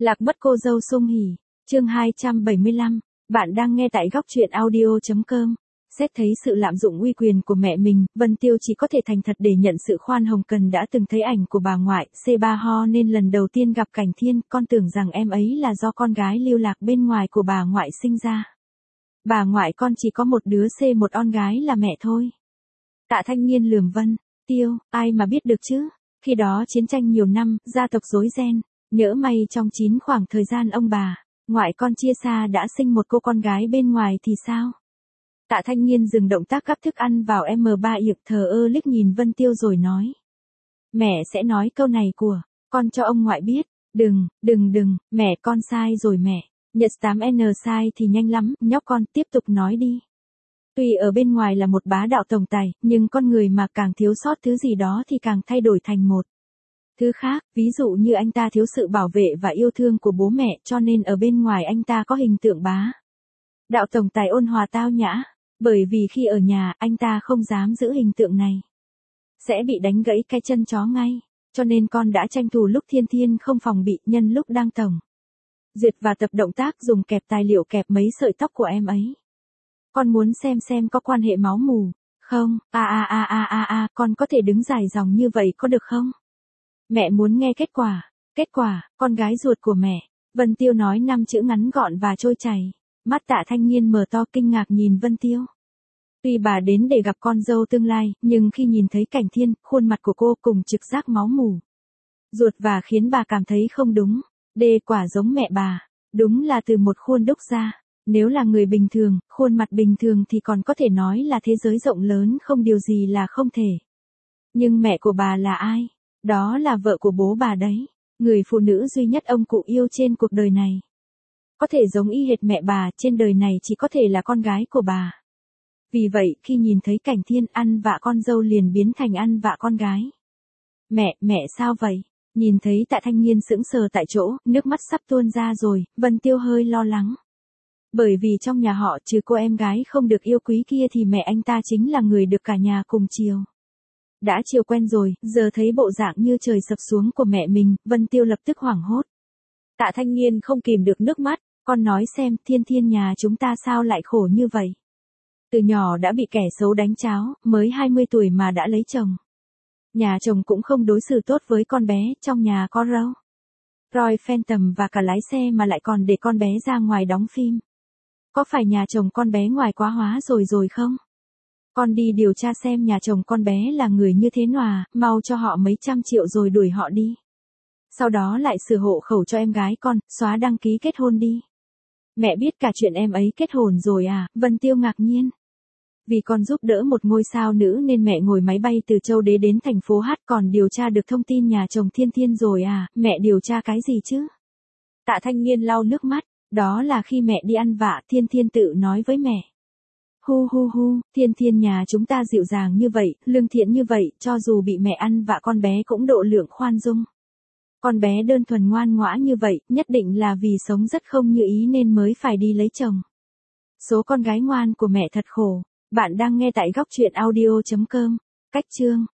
Lạc mất cô dâu Sung Hỉ, chương 275, bạn đang nghe tại góc truyện audio.com. Xét thấy sự lạm dụng uy quyền của mẹ mình, Vân Tiêu chỉ có thể thành thật để nhận sự khoan hồng. Cần đã từng thấy ảnh của bà ngoại, C3 Ho nên lần đầu tiên gặp Cảnh Thiên, con tưởng rằng em ấy là do con gái lưu lạc bên ngoài của bà ngoại sinh ra. Bà ngoại con chỉ có một đứa C, một con gái là mẹ thôi. Tạ Thanh Nghiên lườm Vân Tiêu, ai mà biết được chứ, khi đó chiến tranh nhiều năm, gia tộc rối ren. Nhỡ may trong 9 khoảng thời gian ông bà, ngoại con chia xa đã sinh một cô con gái bên ngoài thì sao? Tạ Thanh Nghiên dừng động tác gắp thức ăn vào M3 yệc, thờ ơ liếc nhìn Vân Tiêu rồi nói. Mẹ sẽ nói câu này của con cho ông ngoại biết. Đừng, mẹ con sai rồi mẹ. Nhật 8N sai thì nhanh lắm, nhóc con tiếp tục nói đi. Tuy ở bên ngoài là một bá đạo tổng tài, nhưng con người mà càng thiếu sót thứ gì đó thì càng thay đổi thành một thứ khác, ví dụ như anh ta thiếu sự bảo vệ và yêu thương của bố mẹ, cho nên ở bên ngoài anh ta có hình tượng bá đạo tổng tài ôn hòa tao nhã, bởi vì khi ở nhà anh ta không dám giữ hình tượng này, sẽ bị đánh gãy cái chân chó ngay, cho nên con đã tranh thủ lúc Thiên Thiên không phòng bị, nhân lúc đang tổng duyệt và tập động tác dùng kẹp tài liệu kẹp mấy sợi tóc của em ấy. Con muốn xem có quan hệ máu mù không? Con có thể đứng dài dòng như vậy có được không? Mẹ muốn nghe kết quả, con gái ruột của mẹ. Vân Tiêu nói 5 chữ ngắn gọn và trôi chảy. Mắt Tạ Thanh Nghiên mở to kinh ngạc nhìn Vân Tiêu. Tuy bà đến để gặp con dâu tương lai, nhưng khi nhìn thấy Cảnh Thiên, khuôn mặt của cô cùng trực giác máu mù ruột và khiến bà cảm thấy không đúng. Đê quả giống mẹ bà, đúng là từ một khuôn đúc ra. Nếu là người bình thường, khuôn mặt bình thường thì còn có thể nói là thế giới rộng lớn không điều gì là không thể. Nhưng mẹ của bà là ai? Đó là vợ của bố bà đấy. Người phụ nữ duy nhất ông cụ yêu trên cuộc đời này. Có thể giống y hệt mẹ bà, trên đời này chỉ có thể là con gái của bà. Vì vậy, khi nhìn thấy Cảnh Thiên ăn vạ con dâu liền biến thành ăn vạ con gái. Mẹ sao vậy? Nhìn thấy Tạ Thanh Nghiên sững sờ tại chỗ, nước mắt sắp tuôn ra rồi, Vân Tiêu hơi lo lắng. Bởi vì trong nhà họ trừ cô em gái không được yêu quý kia thì mẹ anh ta chính là người được cả nhà cùng chiều. Đã chiều quen rồi, giờ thấy bộ dạng như trời sập xuống của mẹ mình, Vân Tiêu lập tức hoảng hốt. Tạ Thanh Nghiên không kìm được nước mắt, con nói xem, Thiên nhà chúng ta sao lại khổ như vậy? Từ nhỏ đã bị kẻ xấu đánh tráo, mới 20 tuổi mà đã lấy chồng. Nhà chồng cũng không đối xử tốt với con bé, trong nhà có Roy Phantom và cả lái xe mà lại còn để con bé ra ngoài đóng phim. Có phải nhà chồng con bé ngoài quá hóa rồi không? Con đi điều tra xem nhà chồng con bé là người như thế nào, mau cho họ mấy trăm triệu rồi đuổi họ đi. Sau đó lại sửa hộ khẩu cho em gái con, xóa đăng ký kết hôn đi. Mẹ biết cả chuyện em ấy kết hôn rồi à? Vân Tiêu ngạc nhiên. Vì con giúp đỡ một ngôi sao nữ nên mẹ ngồi máy bay từ Châu Đế đến thành phố H, còn điều tra được thông tin nhà chồng Thiên rồi à? Mẹ điều tra cái gì chứ? Tạ Thanh Nghiên lau nước mắt. Đó là khi mẹ đi ăn vạ, Thiên tự nói với mẹ. Hu, Thiên nhà chúng ta dịu dàng như vậy, lương thiện như vậy, cho dù bị mẹ ăn vạ con bé cũng độ lượng khoan dung. Con bé đơn thuần ngoan ngoã như vậy, nhất định là vì sống rất không như ý nên mới phải đi lấy chồng. Số con gái ngoan của mẹ thật khổ. Bạn đang nghe tại góc truyện audio.com. Cách chương